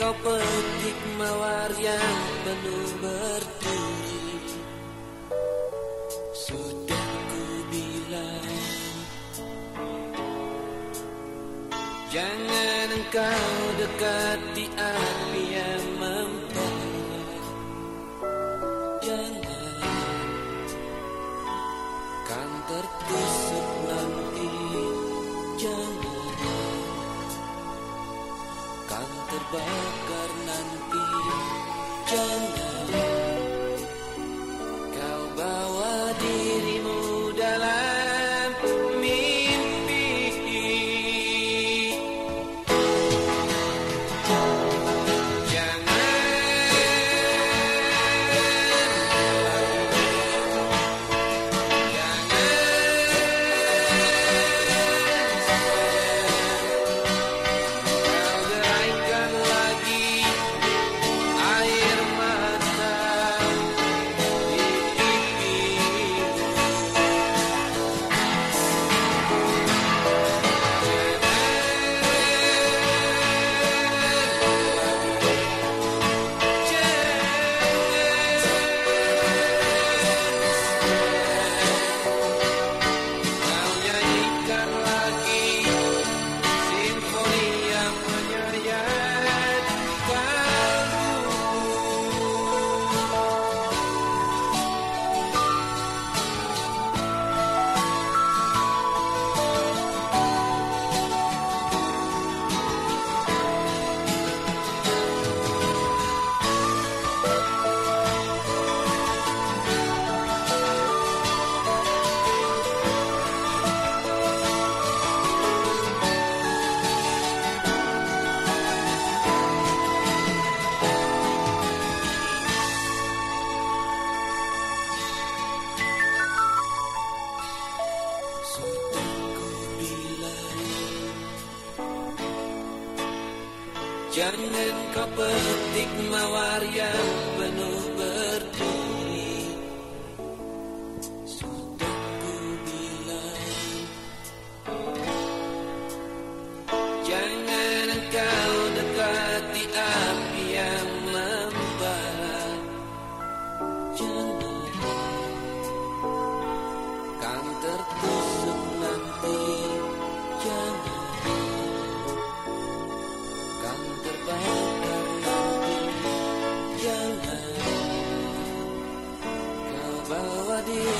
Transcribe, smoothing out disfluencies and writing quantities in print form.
kau petik mawar yang penuh berduri. Sudah ku bilang, jangan engkau dekati api yang membara. Jangan, kan tertusuk nanti. Jangan, kan terbakar nanti. Jangan kau bawa dirimu dalam mimpi. Jangan kau petik mawar yang penuh berduri. Sudah ku bilang, jangan engkau dekati api yang membara. Jangan, kan tertusuk nanti. Jangan, kan terbakar nanti. Jangan kau bawa dia